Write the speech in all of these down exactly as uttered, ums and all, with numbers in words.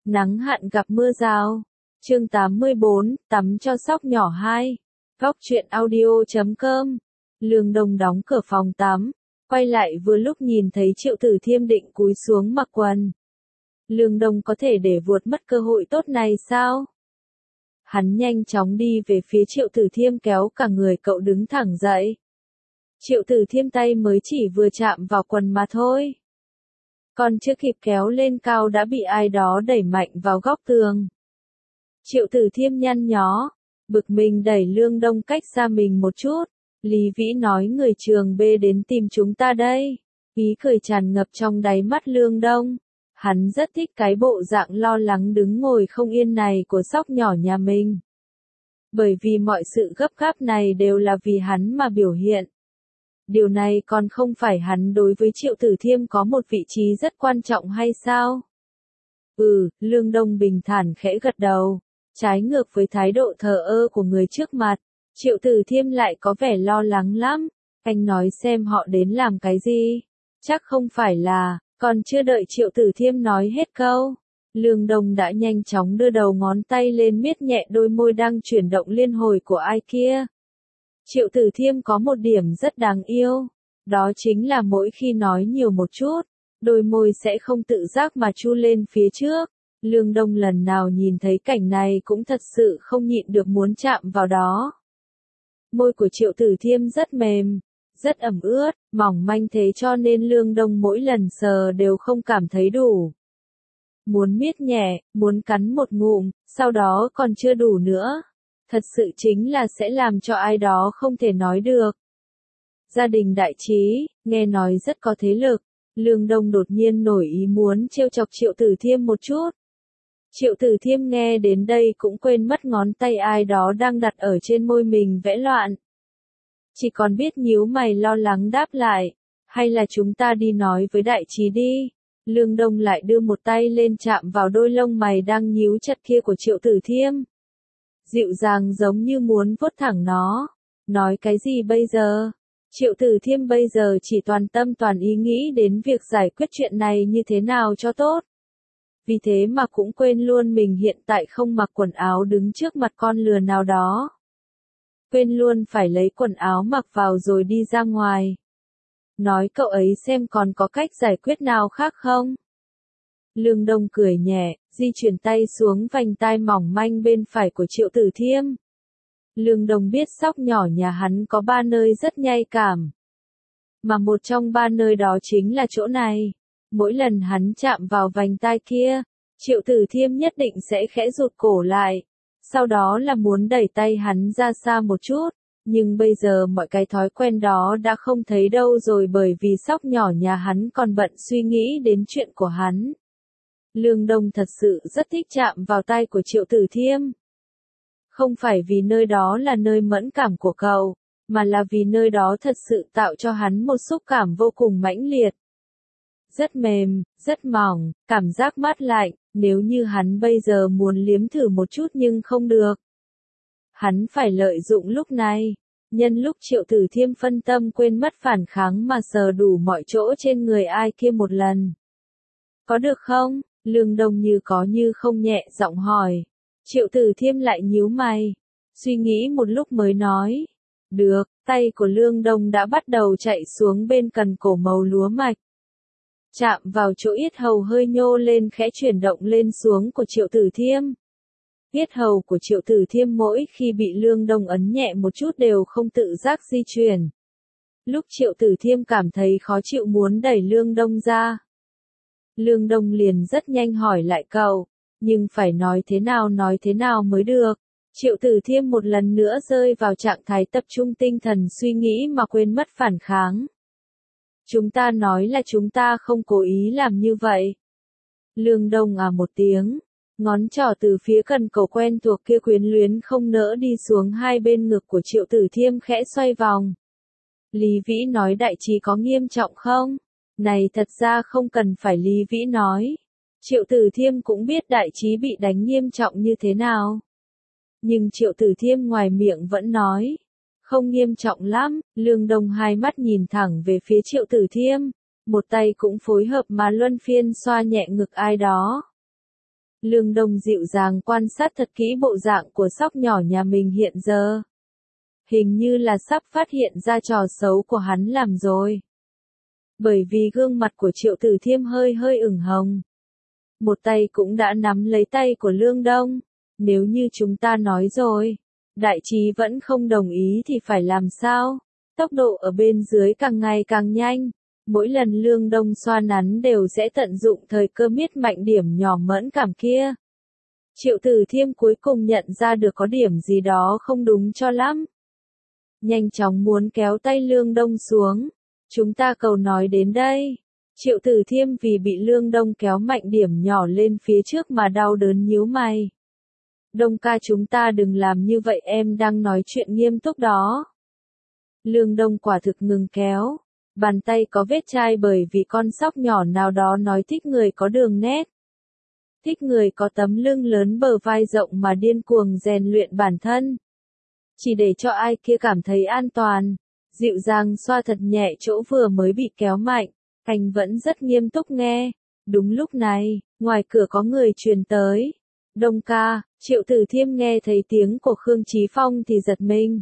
Nắng hạn gặp mưa rào. Chương tám mươi bốn, tắm cho sóc nhỏ hai. Góc truyện audio chấm com. Lương Đông đóng cửa phòng tắm, quay lại vừa lúc nhìn thấy Triệu Tử Thiêm định cúi xuống mặc quần. Lương Đông có thể để vuột mất cơ hội tốt này sao? Hắn nhanh chóng đi về phía Triệu Tử Thiêm, kéo cả người cậu đứng thẳng dậy. Triệu Tử Thiêm tay mới chỉ vừa chạm vào quần mà thôi. Còn chưa kịp kéo lên cao đã bị ai đó đẩy mạnh vào góc tường. Triệu Tử Thiêm nhăn nhó, bực mình đẩy Lương Đông cách xa mình một chút. Lý Vĩ nói người trường B đến tìm chúng ta đây. Ý cười tràn ngập trong đáy mắt Lương Đông. Hắn rất thích cái bộ dạng lo lắng đứng ngồi không yên này của sóc nhỏ nhà mình. Bởi vì mọi sự gấp gáp này đều là vì hắn mà biểu hiện. Điều này còn không phải hắn đối với Triệu Tử Thiêm có một vị trí rất quan trọng hay sao? Ừ, Lương Đông bình thản khẽ gật đầu. Trái ngược với thái độ thờ ơ của người trước mặt, Triệu Tử Thiêm lại có vẻ lo lắng lắm. Anh nói xem họ đến làm cái gì? Chắc không phải là, còn chưa đợi Triệu Tử Thiêm nói hết câu. Lương Đông đã nhanh chóng đưa đầu ngón tay lên miết nhẹ đôi môi đang chuyển động liên hồi của ai kia. Triệu Tử Thiêm có một điểm rất đáng yêu. Đó chính là mỗi khi nói nhiều một chút, đôi môi sẽ không tự giác mà chu lên phía trước. Lương Đông lần nào nhìn thấy cảnh này cũng thật sự không nhịn được muốn chạm vào đó. Môi của Triệu Tử Thiêm rất mềm, rất ẩm ướt, mỏng manh thế cho nên Lương Đông mỗi lần sờ đều không cảm thấy đủ. Muốn miết nhẹ, muốn cắn một ngụm, sau đó còn chưa đủ nữa. Thật sự chính là sẽ làm cho ai đó không thể nói được. Gia đình đại trí, nghe nói rất có thế lực. Lương Đông đột nhiên nổi ý muốn trêu chọc Triệu Tử Thiêm một chút. Triệu Tử Thiêm nghe đến đây cũng quên mất ngón tay ai đó đang đặt ở trên môi mình vẽ loạn. Chỉ còn biết nhíu mày lo lắng đáp lại, hay là chúng ta đi nói với đại trí đi. Lương Đông lại đưa một tay lên chạm vào đôi lông mày đang nhíu chặt kia của Triệu Tử Thiêm. Dịu dàng giống như muốn vuốt thẳng nó. Nói cái gì bây giờ? Triệu Tử Thiêm bây giờ chỉ toàn tâm toàn ý nghĩ đến việc giải quyết chuyện này như thế nào cho tốt. Vì thế mà cũng quên luôn mình hiện tại không mặc quần áo đứng trước mặt con lừa nào đó. Quên luôn phải lấy quần áo mặc vào rồi đi ra ngoài. Nói cậu ấy xem còn có cách giải quyết nào khác không? Lương Đông cười nhẹ, di chuyển tay xuống vành tai mỏng manh bên phải của Triệu Tử Thiêm. Lương Đông biết sóc nhỏ nhà hắn có ba nơi rất nhạy cảm. Mà một trong ba nơi đó chính là chỗ này. Mỗi lần hắn chạm vào vành tai kia, Triệu Tử Thiêm nhất định sẽ khẽ rụt cổ lại. Sau đó là muốn đẩy tay hắn ra xa một chút. Nhưng bây giờ mọi cái thói quen đó đã không thấy đâu rồi bởi vì sóc nhỏ nhà hắn còn bận suy nghĩ đến chuyện của hắn. Lương Đông thật sự rất thích chạm vào tay của Triệu Tử Thiêm. Không phải vì nơi đó là nơi mẫn cảm của cậu, mà là vì nơi đó thật sự tạo cho hắn một xúc cảm vô cùng mãnh liệt. Rất mềm, rất mỏng, cảm giác mát lạnh, nếu như hắn bây giờ muốn liếm thử một chút nhưng không được. Hắn phải lợi dụng lúc này, nhân lúc Triệu Tử Thiêm phân tâm quên mất phản kháng mà sờ đủ mọi chỗ trên người ai kia một lần. Có được không? Lương Đông như có như không nhẹ giọng hỏi. Triệu Tử Thiêm lại nhíu mày, suy nghĩ một lúc mới nói. Được, tay của Lương Đông đã bắt đầu chạy xuống bên cần cổ màu lúa mạch. Chạm vào chỗ yết hầu hơi nhô lên khẽ chuyển động lên xuống của Triệu Tử Thiêm. Yết hầu của Triệu Tử Thiêm mỗi khi bị Lương Đông ấn nhẹ một chút đều không tự giác di chuyển. Lúc Triệu Tử Thiêm cảm thấy khó chịu muốn đẩy Lương Đông ra. Lương Đông liền rất nhanh hỏi lại cậu, nhưng phải nói thế nào nói thế nào mới được. Triệu Tử Thiêm một lần nữa rơi vào trạng thái tập trung tinh thần suy nghĩ mà quên mất phản kháng. Chúng ta nói là chúng ta không cố ý làm như vậy. Lương Đông à một tiếng, ngón trỏ từ phía cần cổ quen thuộc kia quyến luyến không nỡ đi xuống hai bên ngực của Triệu Tử Thiêm khẽ xoay vòng. Lý Vĩ nói đại trí có nghiêm trọng không? Này thật ra không cần phải Lý Vĩ nói. Triệu Tử Thiêm cũng biết đại trí bị đánh nghiêm trọng như thế nào. Nhưng Triệu Tử Thiêm ngoài miệng vẫn nói. Không nghiêm trọng lắm, Lương Đông hai mắt nhìn thẳng về phía Triệu Tử Thiêm. Một tay cũng phối hợp mà luân phiên xoa nhẹ ngực ai đó. Lương Đông dịu dàng quan sát thật kỹ bộ dạng của sóc nhỏ nhà mình hiện giờ. Hình như là sắp phát hiện ra trò xấu của hắn làm rồi. Bởi vì gương mặt của Triệu Tử Thiêm hơi hơi ửng hồng. Một tay cũng đã nắm lấy tay của Lương Đông. Nếu như chúng ta nói rồi, đại trí vẫn không đồng ý thì phải làm sao? Tốc độ ở bên dưới càng ngày càng nhanh. Mỗi lần Lương Đông xoa nắn đều sẽ tận dụng thời cơ miết mạnh điểm nhỏ mẫn cảm kia. Triệu Tử Thiêm cuối cùng nhận ra được có điểm gì đó không đúng cho lắm. Nhanh chóng muốn kéo tay Lương Đông xuống. Chúng ta cầu nói đến đây. Triệu Tử Thiêm vì bị Lương Đông kéo mạnh điểm nhỏ lên phía trước mà đau đớn nhíu mày. Đông ca chúng ta đừng làm như vậy, em đang nói chuyện nghiêm túc đó. Lương Đông quả thực ngừng kéo. Bàn tay có vết chai bởi vì con sóc nhỏ nào đó nói thích người có đường nét. Thích người có tấm lưng lớn bờ vai rộng mà điên cuồng rèn luyện bản thân. Chỉ để cho ai kia cảm thấy an toàn. Dịu dàng xoa thật nhẹ chỗ vừa mới bị kéo mạnh. Anh vẫn rất nghiêm túc nghe. Đúng lúc này, ngoài cửa có người truyền tới. Đông ca, Triệu Tử Thiêm nghe thấy tiếng của Khương Chí Phong thì giật mình.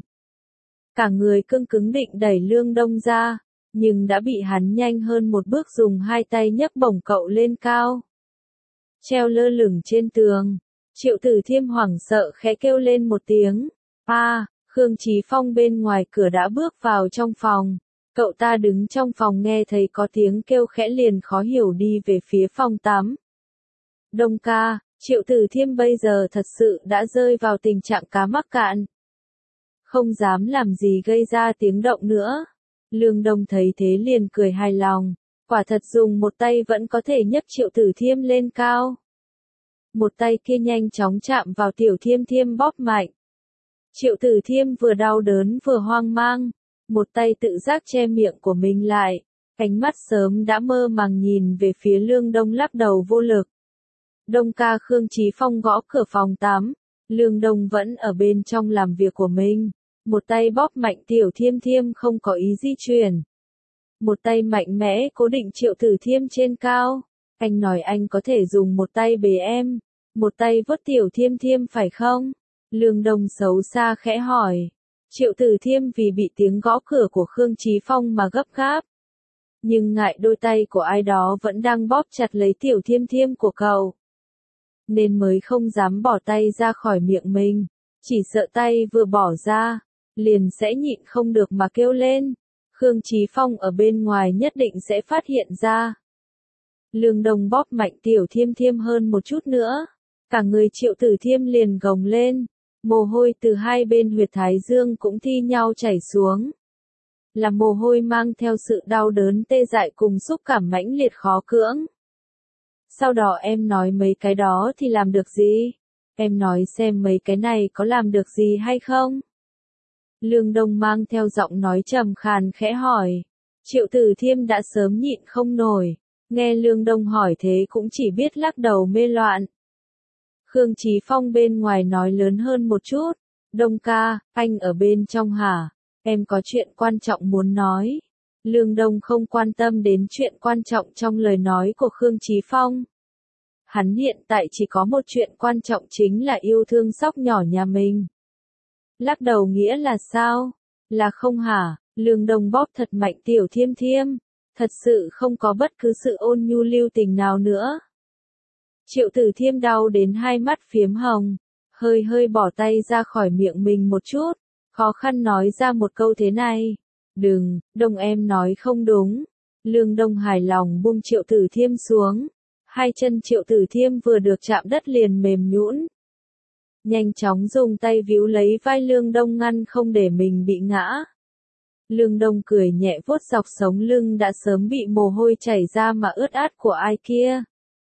Cả người cứng cứng định đẩy Lương Đông ra, nhưng đã bị hắn nhanh hơn một bước dùng hai tay nhấc bổng cậu lên cao. Treo lơ lửng trên tường, Triệu Tử Thiêm hoảng sợ khẽ kêu lên một tiếng. A, Khương Chí Phong bên ngoài cửa đã bước vào trong phòng. Cậu ta đứng trong phòng nghe thấy có tiếng kêu khẽ liền khó hiểu đi về phía phòng tắm. Đông ca, Triệu Tử Thiêm bây giờ thật sự đã rơi vào tình trạng cá mắc cạn. Không dám làm gì gây ra tiếng động nữa. Lương Đông thấy thế liền cười hài lòng. Quả thật dùng một tay vẫn có thể nhấc Triệu Tử Thiêm lên cao. Một tay kia nhanh chóng chạm vào Tiểu Thiêm Thiêm bóp mạnh. Triệu Tử Thiêm vừa đau đớn vừa hoang mang. Một tay tự giác che miệng của mình lại. Ánh mắt sớm đã mơ màng nhìn về phía Lương Đông lắc đầu vô lực. Đông ca Khương Chí Phong gõ cửa phòng tắm. Lương Đông vẫn ở bên trong làm việc của mình. Một tay bóp mạnh Tiểu Thiêm Thiêm không có ý di chuyển. Một tay mạnh mẽ cố định Triệu Tử Thiêm trên cao. Anh nói anh có thể dùng một tay bế em. Một tay vớt Tiểu Thiêm Thiêm phải không? Lương Đông xấu xa khẽ hỏi. Triệu Tử Thiêm vì bị tiếng gõ cửa của Khương Chí Phong mà gấp gáp. Nhưng ngại đôi tay của ai đó vẫn đang bóp chặt lấy Tiểu Thiêm Thiêm của cậu. Nên mới không dám bỏ tay ra khỏi miệng mình. Chỉ sợ tay vừa bỏ ra, liền sẽ nhịn không được mà kêu lên. Khương Chí Phong ở bên ngoài nhất định sẽ phát hiện ra. Lương Đông bóp mạnh Tiểu Thiêm Thiêm hơn một chút nữa. Cả người Triệu Tử Thiêm liền gồng lên. Mồ hôi từ hai bên huyệt thái dương cũng thi nhau chảy xuống. Là mồ hôi mang theo sự đau đớn tê dại cùng xúc cảm mãnh liệt khó cưỡng. Sau đó em nói mấy cái đó thì làm được gì? Em nói xem mấy cái này có làm được gì hay không? Lương Đông mang theo giọng nói trầm khàn khẽ hỏi. Triệu Tử Thiêm đã sớm nhịn không nổi. Nghe Lương Đông hỏi thế cũng chỉ biết lắc đầu mê loạn. Khương Chí Phong bên ngoài nói lớn hơn một chút. Đông ca, anh ở bên trong hả? Em có chuyện quan trọng muốn nói. Lương Đông không quan tâm đến chuyện quan trọng trong lời nói của Khương Chí Phong. Hắn hiện tại chỉ có một chuyện quan trọng chính là yêu thương sóc nhỏ nhà mình. Lắc đầu nghĩa là sao? Là không hả? Lương Đông bóp thật mạnh Tiểu Thiêm Thiêm. Thật sự không có bất cứ sự ôn nhu lưu tình nào nữa. Triệu Tử Thiêm đau đến hai mắt phiếm hồng. Hơi hơi bỏ tay ra khỏi miệng mình một chút. Khó khăn nói ra một câu thế này. Đừng, Đông em nói không đúng. Lương Đông hài lòng buông Triệu Tử Thiêm xuống. Hai chân Triệu Tử Thiêm vừa được chạm đất liền mềm nhũn. Nhanh chóng dùng tay víu lấy vai Lương Đông ngăn không để mình bị ngã. Lương Đông cười nhẹ vuốt dọc sống lưng đã sớm bị mồ hôi chảy ra mà ướt át của ai kia.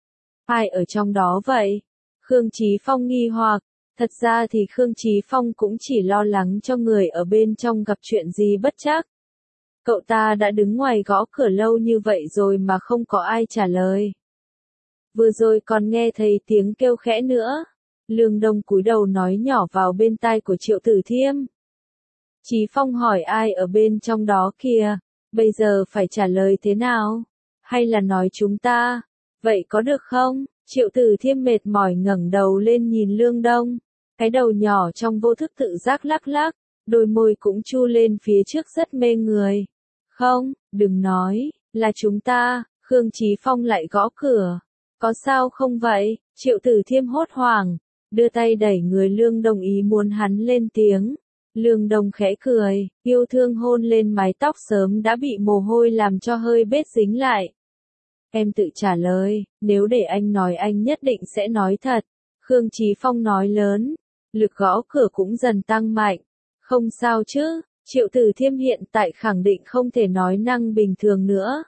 Ai ở trong đó vậy? Khương Chí Phong nghi hoặc. Thật ra thì Khương Chí Phong cũng chỉ lo lắng cho người ở bên trong gặp chuyện gì bất trắc. Cậu ta đã đứng ngoài gõ cửa lâu như vậy rồi mà không có ai trả lời. Vừa rồi còn nghe thấy tiếng kêu khẽ nữa. Lương Đông cúi đầu nói nhỏ vào bên tai của Triệu Tử Thiêm. Chí Phong hỏi ai ở bên trong đó kìa, bây giờ phải trả lời thế nào? Hay là nói chúng ta? Vậy có được không? Triệu Tử Thiêm mệt mỏi ngẩng đầu lên nhìn Lương Đông, cái đầu nhỏ trong vô thức tự giác lắc lắc, đôi môi cũng chu lên phía trước rất mê người. Không, đừng nói, là chúng ta. Khương Chí Phong lại gõ cửa. Có sao không vậy? Triệu Tử Thiêm hốt hoảng, đưa tay đẩy người Lương Đông ý muốn hắn lên tiếng. Lương Đông khẽ cười, yêu thương hôn lên mái tóc sớm đã bị mồ hôi làm cho hơi bết dính lại. Em tự trả lời, nếu để anh nói anh nhất định sẽ nói thật. Khương Chí Phong nói lớn, lực gõ cửa cũng dần tăng mạnh. Không sao chứ, Triệu Tử Thiêm hiện tại khẳng định không thể nói năng bình thường nữa.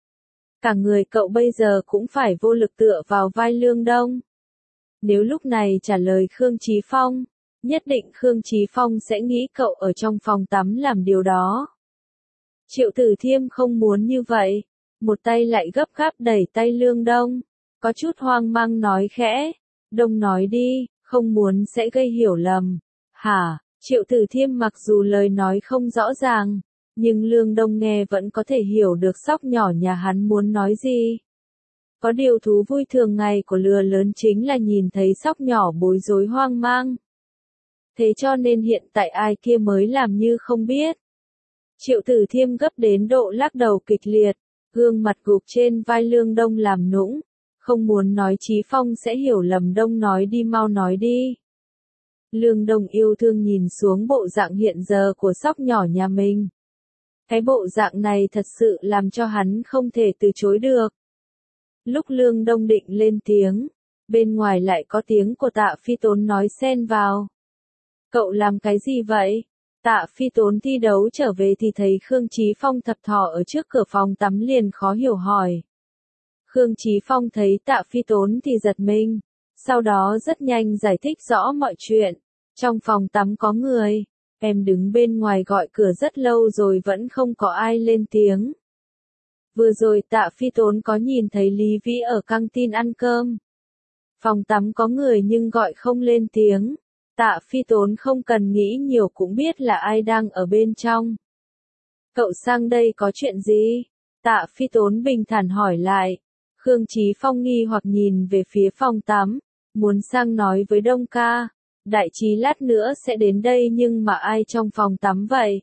Cả người cậu bây giờ cũng phải vô lực tựa vào vai Lương Đông. Nếu lúc này trả lời Khương Chí Phong, nhất định Khương Chí Phong sẽ nghĩ cậu ở trong phòng tắm làm điều đó. Triệu Tử Thiêm không muốn như vậy, một tay lại gấp gáp đẩy tay Lương Đông, có chút hoang mang nói khẽ, Đông nói đi, không muốn sẽ gây hiểu lầm. Hả? Triệu Tử Thiêm mặc dù lời nói không rõ ràng, nhưng Lương Đông nghe vẫn có thể hiểu được sóc nhỏ nhà hắn muốn nói gì. Có điều thú vui thường ngày của lừa lớn chính là nhìn thấy sóc nhỏ bối rối hoang mang. Thế cho nên hiện tại ai kia mới làm như không biết. Triệu Tử Thiêm gấp đến độ lắc đầu kịch liệt, gương mặt gục trên vai Lương Đông làm nũng, không muốn nói Chí Phong sẽ hiểu lầm, Đông nói đi, mau nói đi. Lương Đông yêu thương nhìn xuống bộ dạng hiện giờ của sóc nhỏ nhà mình. Cái bộ dạng này thật sự làm cho hắn không thể từ chối được. Lúc Lương Đông định lên tiếng, bên ngoài lại có tiếng của Tạ Phi Tốn nói xen vào. Cậu làm cái gì vậy? Tạ Phi Tốn thi đấu trở về thì thấy Khương Chí Phong thập thò ở trước cửa phòng tắm liền khó hiểu hỏi. Khương Chí Phong thấy Tạ Phi Tốn thì giật mình, sau đó rất nhanh giải thích rõ mọi chuyện. Trong phòng tắm có người, em đứng bên ngoài gọi cửa rất lâu rồi vẫn không có ai lên tiếng. Vừa rồi Tạ Phi Tốn có nhìn thấy Lý Vĩ ở căng tin ăn cơm. Phòng tắm có người nhưng gọi không lên tiếng. Tạ Phi Tốn không cần nghĩ nhiều cũng biết là ai đang ở bên trong. Cậu sang đây có chuyện gì? Tạ Phi Tốn bình thản hỏi lại. Khương Chí Phong nghi hoặc nhìn về phía phòng tắm, muốn sang nói với Đông ca. Đại trí lát nữa sẽ đến đây nhưng mà ai trong phòng tắm vậy?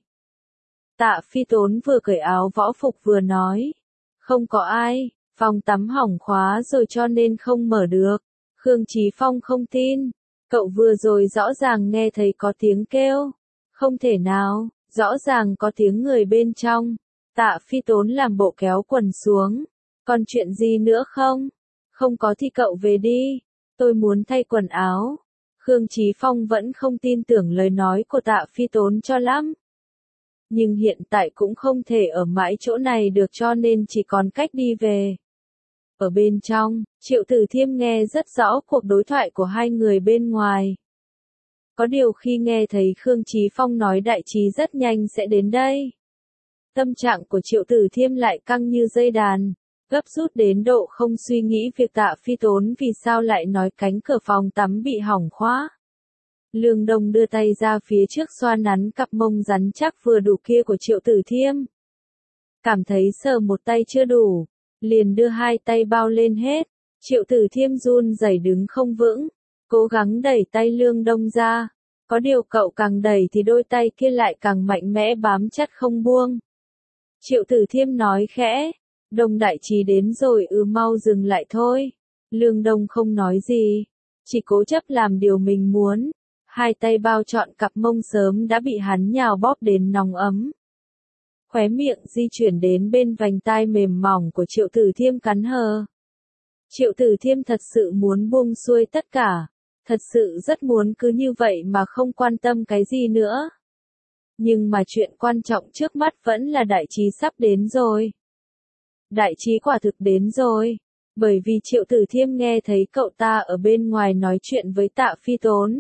Tạ Phi Tốn vừa cởi áo võ phục vừa nói. Không có ai, phòng tắm hỏng khóa rồi cho nên không mở được. Khương Chí Phong không tin. Cậu vừa rồi rõ ràng nghe thấy có tiếng kêu. Không thể nào, rõ ràng có tiếng người bên trong. Tạ Phi Tốn làm bộ kéo quần xuống. Còn chuyện gì nữa không? Không có thì cậu về đi. Tôi muốn thay quần áo. Khương Chí Phong vẫn không tin tưởng lời nói của Tạ Phi Tốn cho lắm. Nhưng hiện tại cũng không thể ở mãi chỗ này được cho nên chỉ còn cách đi về. Ở bên trong, Triệu Tử Thiêm nghe rất rõ cuộc đối thoại của hai người bên ngoài. Có điều khi nghe thấy Khương Chí Phong nói đại trí rất nhanh sẽ đến đây. Tâm trạng của Triệu Tử Thiêm lại căng như dây đàn, gấp rút đến độ không suy nghĩ việc Tạ Phi Tốn vì sao lại nói cánh cửa phòng tắm bị hỏng khóa. Lương Đông đưa tay ra phía trước xoa nắn cặp mông rắn chắc vừa đủ kia của Triệu Tử Thiêm. Cảm thấy sờ một tay chưa đủ, liền đưa hai tay bao lên hết. Triệu Tử Thiêm run rẩy đứng không vững, cố gắng đẩy tay Lương Đông ra. Có điều cậu càng đẩy thì đôi tay kia lại càng mạnh mẽ bám chặt không buông. Triệu Tử Thiêm nói khẽ, Đông đại trí đến rồi, ư mau dừng lại thôi. Lương Đông không nói gì, chỉ cố chấp làm điều mình muốn. Hai tay bao trọn cặp mông sớm đã bị hắn nhào bóp đến nóng ấm. Khóe miệng di chuyển đến bên vành tai mềm mỏng của Triệu Tử Thiêm cắn hờ. Triệu Tử Thiêm thật sự muốn buông xuôi tất cả. Thật sự rất muốn cứ như vậy mà không quan tâm cái gì nữa. Nhưng mà chuyện quan trọng trước mắt vẫn là đại trí sắp đến rồi. Đại trí quả thực đến rồi. Bởi vì Triệu Tử Thiêm nghe thấy cậu ta ở bên ngoài nói chuyện với Tạ Phi Tốn.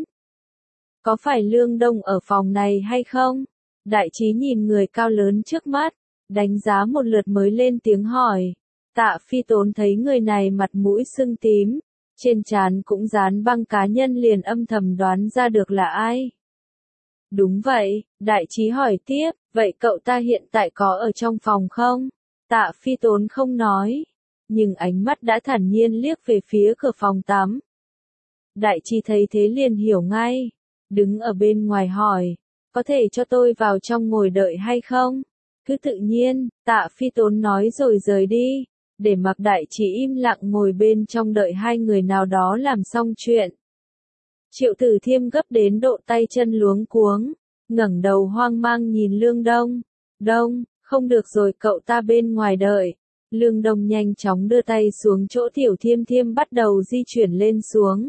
Có phải Lương Đông ở phòng này hay không? Đại trí nhìn người cao lớn trước mắt, đánh giá một lượt mới lên tiếng hỏi. Tạ Phi Tốn thấy người này mặt mũi sưng tím, trên trán cũng dán băng cá nhân liền âm thầm đoán ra được là ai. Đúng vậy, đại trí hỏi tiếp, vậy cậu ta hiện tại có ở trong phòng không? Tạ Phi Tốn không nói. nhưng ánh mắt đã thản nhiên liếc về phía cửa phòng tắm. Đại Chi thấy thế liền hiểu ngay, đứng ở bên ngoài hỏi, có thể cho tôi vào trong ngồi đợi hay không? Cứ tự nhiên, Tạ Phi Tốn nói rồi rời đi, để mặc Đại Chi im lặng ngồi bên trong đợi hai người nào đó làm xong chuyện. Triệu Tử Thiêm gấp đến độ tay chân luống cuống, ngẩng đầu hoang mang nhìn Lương Đông. Đông, không được rồi, cậu ta bên ngoài đợi. Lương Đông nhanh chóng đưa tay xuống chỗ Tiểu Thiêm Thiêm bắt đầu di chuyển lên xuống.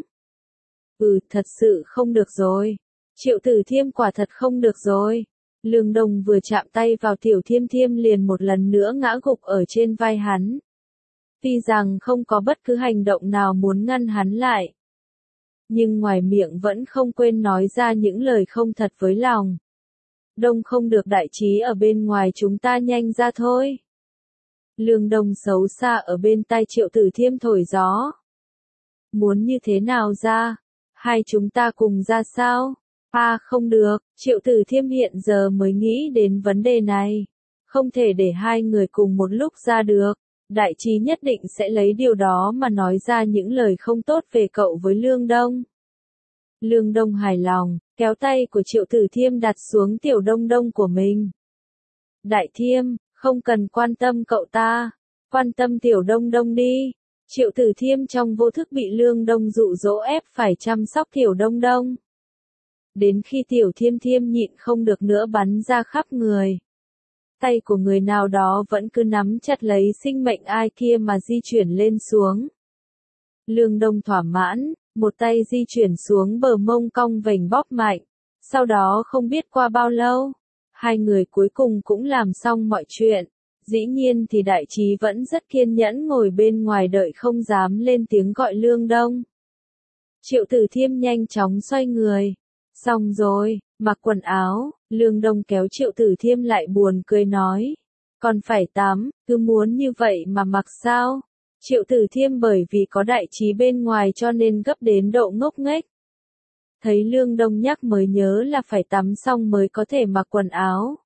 Ừ, thật sự không được rồi. Triệu Tử Thiêm quả thật không được rồi. Lương Đông vừa chạm tay vào Tiểu Thiêm Thiêm liền một lần nữa ngã gục ở trên vai hắn. Tuy rằng không có bất cứ hành động nào muốn ngăn hắn lại, nhưng ngoài miệng vẫn không quên nói ra những lời không thật với lòng. Đông không được, Đại Trí ở bên ngoài, chúng ta nhanh ra thôi. Lương Đông xấu xa ở bên tai Triệu Tử Thiêm thổi gió. Muốn như thế nào ra? Hai chúng ta cùng ra sao? À không được, Triệu Tử Thiêm hiện giờ mới nghĩ đến vấn đề này. Không thể để hai người cùng một lúc ra được. Đại Trí nhất định sẽ lấy điều đó mà nói ra những lời không tốt về cậu với Lương Đông. Lương Đông hài lòng, kéo tay của Triệu Tử Thiêm đặt xuống Tiểu Đông Đông của mình. Đại Thiêm, không cần quan tâm cậu ta, quan tâm Tiểu Đông Đông đi. Triệu Tử Thiêm trong vô thức bị Lương Đông dụ dỗ ép phải chăm sóc Tiểu Đông Đông. Đến khi Tiểu Thiêm Thiêm nhịn không được nữa bắn ra khắp người. Tay của người nào đó vẫn cứ nắm chặt lấy sinh mệnh ai kia mà di chuyển lên xuống. Lương Đông thỏa mãn, một tay di chuyển xuống bờ mông cong vành bóp mạnh. Sau đó không biết qua bao lâu, hai người cuối cùng cũng làm xong mọi chuyện. Dĩ nhiên thì Đại Trí vẫn rất kiên nhẫn ngồi bên ngoài đợi không dám lên tiếng gọi Lương Đông. Triệu Tử Thiêm nhanh chóng xoay người. Xong rồi, mặc quần áo, Lương Đông kéo Triệu Tử Thiêm lại buồn cười nói. Còn phải tắm, cứ muốn như vậy mà mặc sao? Triệu Tử Thiêm bởi vì có Đại Trí bên ngoài cho nên gấp đến độ ngốc nghếch. Thấy Lương Đông nhắc mới nhớ là phải tắm xong mới có thể mặc quần áo.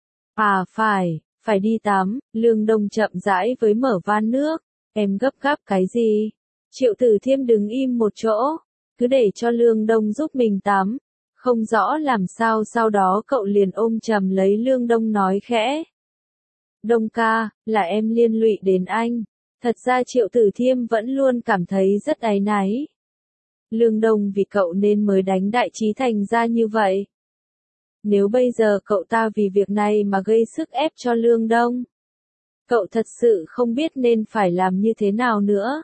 À phải, phải đi tắm, Lương Đông chậm rãi với mở van nước. Em gấp gáp cái gì? Triệu Tử Thiêm đứng im một chỗ, cứ để cho Lương Đông giúp mình tắm. Không rõ làm sao sau đó cậu liền ôm chầm lấy Lương Đông nói khẽ. Đông ca, là em liên lụy đến anh. Thật ra Triệu Tử Thiêm vẫn luôn cảm thấy rất áy náy. Lương Đông vì cậu nên mới đánh Đại Trí thành ra như vậy. Nếu bây giờ cậu ta vì việc này mà gây sức ép cho Lương Đông, cậu thật sự không biết nên phải làm như thế nào nữa.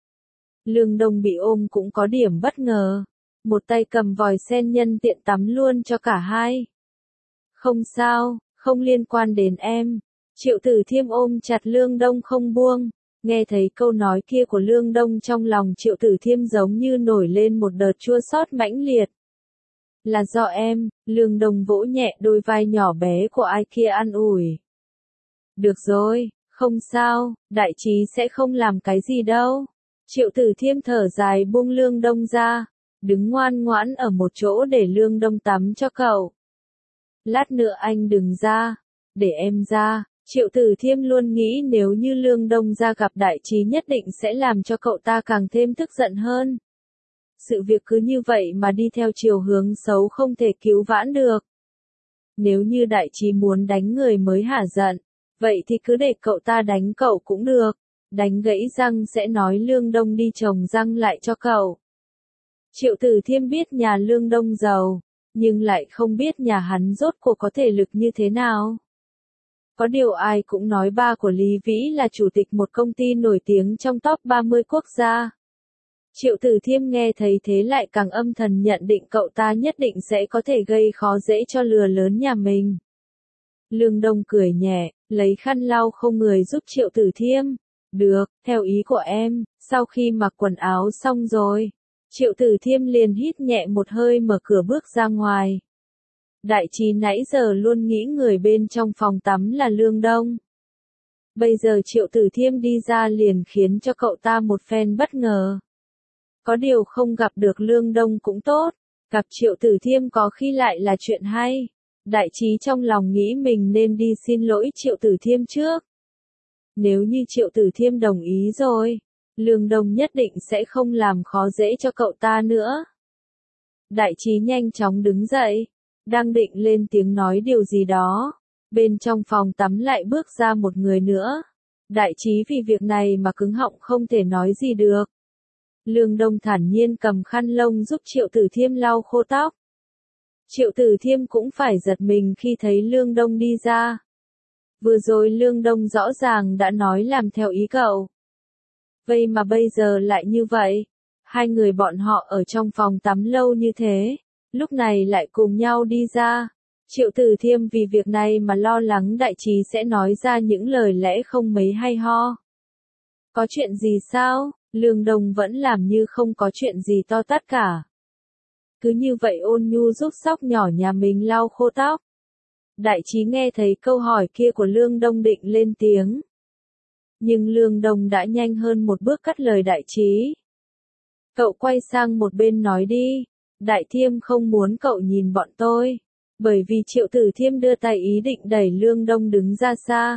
Lương Đông bị ôm cũng có điểm bất ngờ. Một tay cầm vòi sen nhân tiện tắm luôn cho cả hai. Không sao, không liên quan đến em. Triệu Tử Thiêm ôm chặt Lương Đông không buông. Nghe thấy câu nói kia của Lương Đông trong lòng Triệu Tử Thiêm giống như nổi lên một đợt chua xót mãnh liệt. Là do em, Lương Đông vỗ nhẹ đôi vai nhỏ bé của ai kia an ủi. Được rồi, không sao, Đại Trí sẽ không làm cái gì đâu. Triệu Tử Thiêm thở dài buông Lương Đông ra. Đứng ngoan ngoãn ở một chỗ để Lương Đông tắm cho cậu. Lát nữa anh đừng ra, để em ra. Triệu Tử Thiêm luôn nghĩ nếu như Lương Đông ra gặp Đại Trí nhất định sẽ làm cho cậu ta càng thêm tức giận hơn. Sự việc cứ như vậy mà đi theo chiều hướng xấu không thể cứu vãn được. Nếu như Đại Trí muốn đánh người mới hả giận, vậy thì cứ để cậu ta đánh cậu cũng được. Đánh gãy răng sẽ nói Lương Đông đi trồng răng lại cho cậu. Triệu Tử Thiêm biết nhà Lương Đông giàu, nhưng lại không biết nhà hắn rốt cuộc có thể lực như thế nào. Có điều ai cũng nói ba của Lý Vĩ là chủ tịch một công ty nổi tiếng trong top ba mươi quốc gia. Triệu Tử Thiêm nghe thấy thế lại càng âm thầm nhận định cậu ta nhất định sẽ có thể gây khó dễ cho lừa lớn nhà mình. Lương Đông cười nhẹ, lấy khăn lau khô người giúp Triệu Tử Thiêm. Được, theo ý của em, sau khi mặc quần áo xong rồi. Triệu Tử Thiêm liền hít nhẹ một hơi mở cửa bước ra ngoài. Đại Trí nãy giờ luôn nghĩ người bên trong phòng tắm là Lương Đông. Bây giờ Triệu Tử Thiêm đi ra liền khiến cho cậu ta một phen bất ngờ. Có điều không gặp được Lương Đông cũng tốt, gặp Triệu Tử Thiêm có khi lại là chuyện hay. Đại Trí trong lòng nghĩ mình nên đi xin lỗi Triệu Tử Thiêm trước. Nếu như Triệu Tử Thiêm đồng ý rồi, Lương Đông nhất định sẽ không làm khó dễ cho cậu ta nữa. Đại trí nhanh chóng đứng dậy, đang định lên tiếng nói điều gì đó. Bên trong phòng tắm lại bước ra một người nữa. Đại trí vì việc này mà cứng họng không thể nói gì được. Lương Đông thản nhiên cầm khăn lông giúp Triệu Tử Thiêm lau khô tóc. Triệu Tử Thiêm cũng phải giật mình khi thấy Lương Đông đi ra. Vừa rồi Lương Đông rõ ràng đã nói làm theo ý cậu. Vậy mà bây giờ lại như vậy. Hai người bọn họ ở trong phòng tắm lâu như thế, lúc này lại cùng nhau đi ra. Triệu Tử Thiêm vì việc này mà lo lắng đại trí sẽ nói ra những lời lẽ không mấy hay ho. Có chuyện gì sao? Lương Đông vẫn làm như không có chuyện gì to tát cả. Cứ như vậy ôn nhu giúp sóc nhỏ nhà mình lau khô tóc. Đại trí nghe thấy câu hỏi kia của Lương Đông định lên tiếng. Nhưng Lương Đông đã nhanh hơn một bước cắt lời đại trí. Cậu quay sang một bên nói đi, Đại Thiêm không muốn cậu nhìn bọn tôi. Bởi vì Triệu Tử Thiêm đưa tay ý định đẩy Lương Đông đứng ra xa.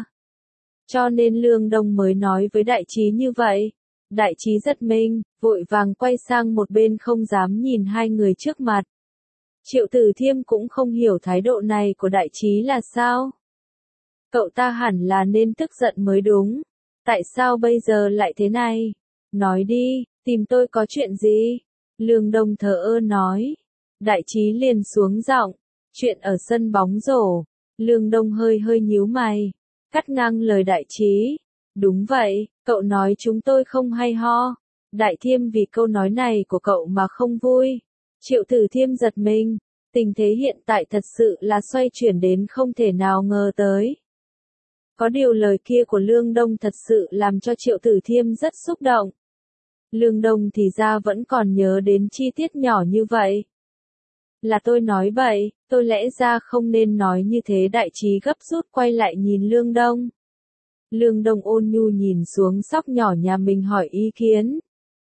Cho nên Lương Đông mới nói với đại trí như vậy. Đại trí giật mình, vội vàng quay sang một bên không dám nhìn hai người trước mặt. Triệu Tử Thiêm cũng không hiểu thái độ này của đại trí là sao. Cậu ta hẳn là nên tức giận mới đúng. Tại sao bây giờ lại thế này? Nói đi, tìm tôi có chuyện gì? Lương Đông thờ ơ nói. Đại trí liền xuống giọng. Chuyện ở sân bóng rổ. Lương Đông hơi hơi nhíu mày. Cắt ngang lời đại trí. Đúng vậy, cậu nói chúng tôi không hay ho. Đại Thiêm vì câu nói này của cậu mà không vui. Triệu Tử Thiêm giật mình. Tình thế hiện tại thật sự là xoay chuyển đến không thể nào ngờ tới. Có điều lời kia của Lương Đông thật sự làm cho Triệu Tử Thiêm rất xúc động. Lương Đông thì ra vẫn còn nhớ đến chi tiết nhỏ như vậy. Là tôi nói bậy, tôi lẽ ra không nên nói như thế. Đại trí gấp rút quay lại nhìn Lương Đông. Lương Đông ôn nhu nhìn xuống sóc nhỏ nhà mình hỏi ý kiến.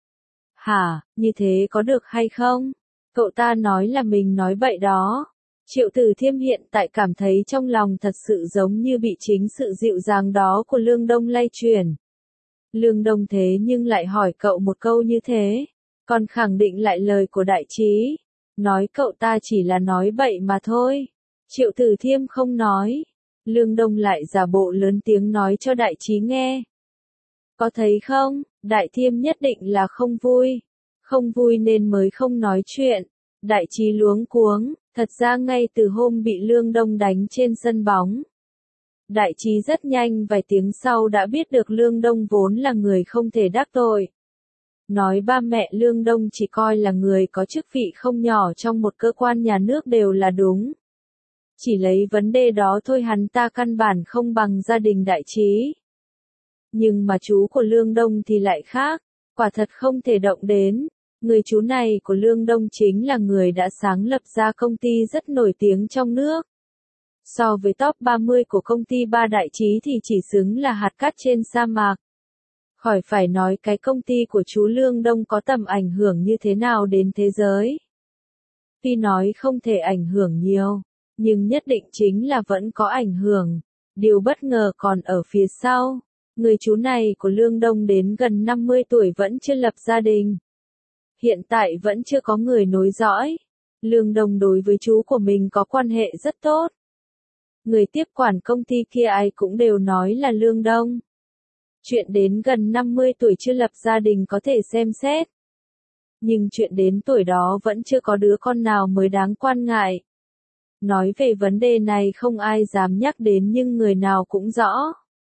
Hả, như thế có được hay không? Cậu ta nói là mình nói bậy đó. Triệu Tử Thiêm hiện tại cảm thấy trong lòng thật sự giống như bị chính sự dịu dàng đó của Lương Đông lay chuyển. Lương Đông thế nhưng lại hỏi cậu một câu như thế, còn khẳng định lại lời của đại trí. Nói cậu ta chỉ là nói bậy mà thôi. Triệu Tử Thiêm không nói. Lương Đông lại giả bộ lớn tiếng nói cho đại trí nghe. Có thấy không, Đại Thiêm nhất định là không vui. Không vui nên mới không nói chuyện. Đại trí luống cuống, thật ra ngay từ hôm bị Lương Đông đánh trên sân bóng. Đại trí rất nhanh vài tiếng sau đã biết được Lương Đông vốn là người không thể đắc tội. Nói ba mẹ Lương Đông chỉ coi là người có chức vị không nhỏ trong một cơ quan nhà nước đều là đúng. Chỉ lấy vấn đề đó thôi hắn ta căn bản không bằng gia đình đại trí. Nhưng mà chú của Lương Đông thì lại khác, quả thật không thể động đến. Người chú này của Lương Đông chính là người đã sáng lập ra công ty rất nổi tiếng trong nước. So với top ba mươi của công ty ba đại trí thì chỉ xứng là hạt cát trên sa mạc. Khỏi phải nói cái công ty của chú Lương Đông có tầm ảnh hưởng như thế nào đến thế giới. Tuy nói không thể ảnh hưởng nhiều, nhưng nhất định chính là vẫn có ảnh hưởng. Điều bất ngờ còn ở phía sau. Người chú này của Lương Đông đến gần năm mươi tuổi vẫn chưa lập gia đình. Hiện tại vẫn chưa có người nối dõi. Lương Đông đối với chú của mình có quan hệ rất tốt. Người tiếp quản công ty kia ai cũng đều nói là Lương Đông. Chuyện đến gần năm mươi tuổi chưa lập gia đình có thể xem xét. Nhưng chuyện đến tuổi đó vẫn chưa có đứa con nào mới đáng quan ngại. Nói về vấn đề này không ai dám nhắc đến nhưng người nào cũng rõ.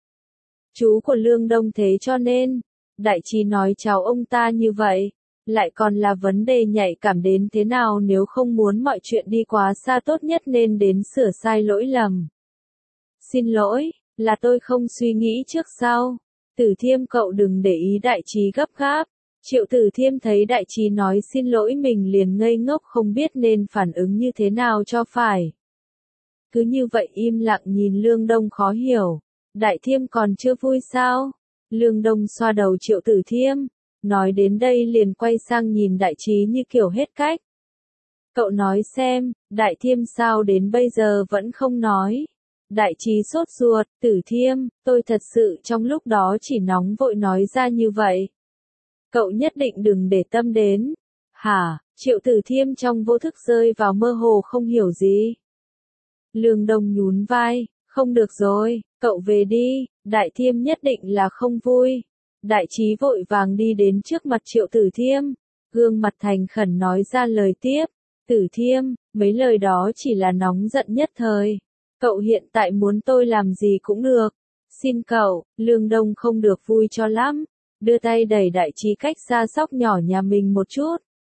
Chú của Lương Đông thế cho nên, đại trí nói cháu ông ta như vậy, lại còn là vấn đề nhạy cảm đến thế nào nếu không muốn mọi chuyện đi quá xa tốt nhất nên đến sửa sai lỗi lầm. Xin lỗi, là tôi không suy nghĩ trước sau. Tử Thiêm cậu đừng để ý đại trí gấp gáp. Triệu Tử Thiêm thấy đại trí nói xin lỗi mình liền ngây ngốc không biết nên phản ứng như thế nào cho phải. Cứ như vậy im lặng nhìn Lương Đông khó hiểu. Đại Thiêm còn chưa vui sao? Lương Đông xoa đầu Triệu Tử Thiêm. Nói đến đây liền quay sang nhìn đại trí như kiểu hết cách. Cậu nói xem, Đại Thiêm sao đến bây giờ vẫn không nói. Đại trí sốt ruột, Tử Thiêm, tôi thật sự trong lúc đó chỉ nóng vội nói ra như vậy. Cậu nhất định đừng để tâm đến. Hả, Triệu Tử Thiêm trong vô thức rơi vào mơ hồ không hiểu gì. Lương Đông nhún vai, không được rồi, cậu về đi, Đại Thiêm nhất định là không vui. Đại trí vội vàng đi đến trước mặt Triệu Tử Thiêm, gương mặt thành khẩn nói ra lời tiếp. Tử Thiêm, mấy lời đó chỉ là nóng giận nhất thời. Cậu hiện tại muốn tôi làm gì cũng được. Xin cậu, Lương Đông không được vui cho lắm. Đưa tay đẩy Đại trí cách xa sóc nhỏ nhà mình một chút.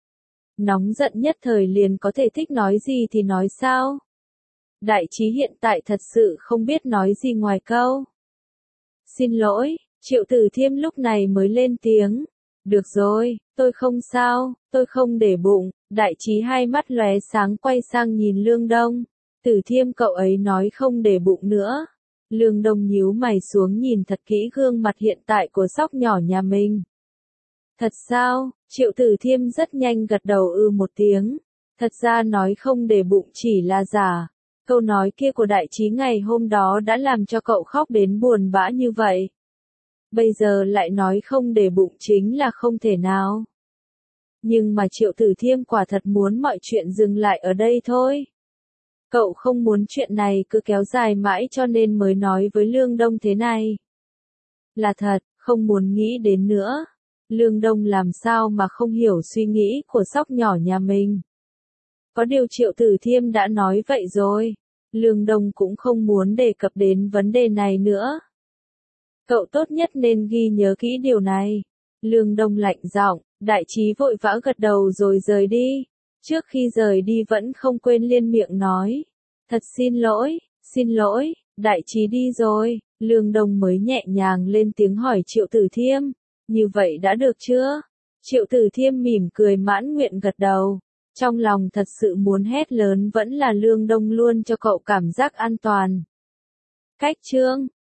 Nóng giận nhất thời liền có thể thích nói gì thì nói sao? Đại trí hiện tại thật sự không biết nói gì ngoài câu. Xin lỗi, Triệu Tử Thiêm lúc này mới lên tiếng. Được rồi, tôi không sao, tôi không để bụng. Đại trí hai mắt lóe sáng quay sang nhìn Lương Đông. Tử Thiêm cậu ấy nói không để bụng nữa. Lương Đông nhíu mày xuống nhìn thật kỹ gương mặt hiện tại của sóc nhỏ nhà mình. Thật sao? Triệu Tử Thiêm rất nhanh gật đầu ư một tiếng. Thật ra nói không để bụng chỉ là giả. Câu nói kia của Đại trí ngày hôm đó đã làm cho cậu khóc đến buồn bã như vậy. Bây giờ lại nói không để bụng chính là không thể nào. Nhưng mà Triệu Tử Thiêm quả thật muốn mọi chuyện dừng lại ở đây thôi. Cậu không muốn chuyện này cứ kéo dài mãi cho nên mới nói với Lương Đông thế này. Là thật, không muốn nghĩ đến nữa. Lương Đông làm sao mà không hiểu suy nghĩ của sóc nhỏ nhà mình. Có điều Triệu Tử Thiêm đã nói vậy rồi. Lương Đông cũng không muốn đề cập đến vấn đề này nữa. Cậu tốt nhất nên ghi nhớ kỹ điều này. Lương Đông lạnh giọng, Đại trí vội vã gật đầu rồi rời đi. Trước khi rời đi vẫn không quên liên miệng nói. Thật xin lỗi, xin lỗi, Đại trí đi rồi. Lương Đông mới nhẹ nhàng lên tiếng hỏi Triệu Tử Thiêm. Như vậy đã được chưa? Triệu Tử Thiêm mỉm cười mãn nguyện gật đầu. Trong lòng thật sự muốn hét lớn vẫn là Lương Đông luôn cho cậu cảm giác an toàn. Cách chương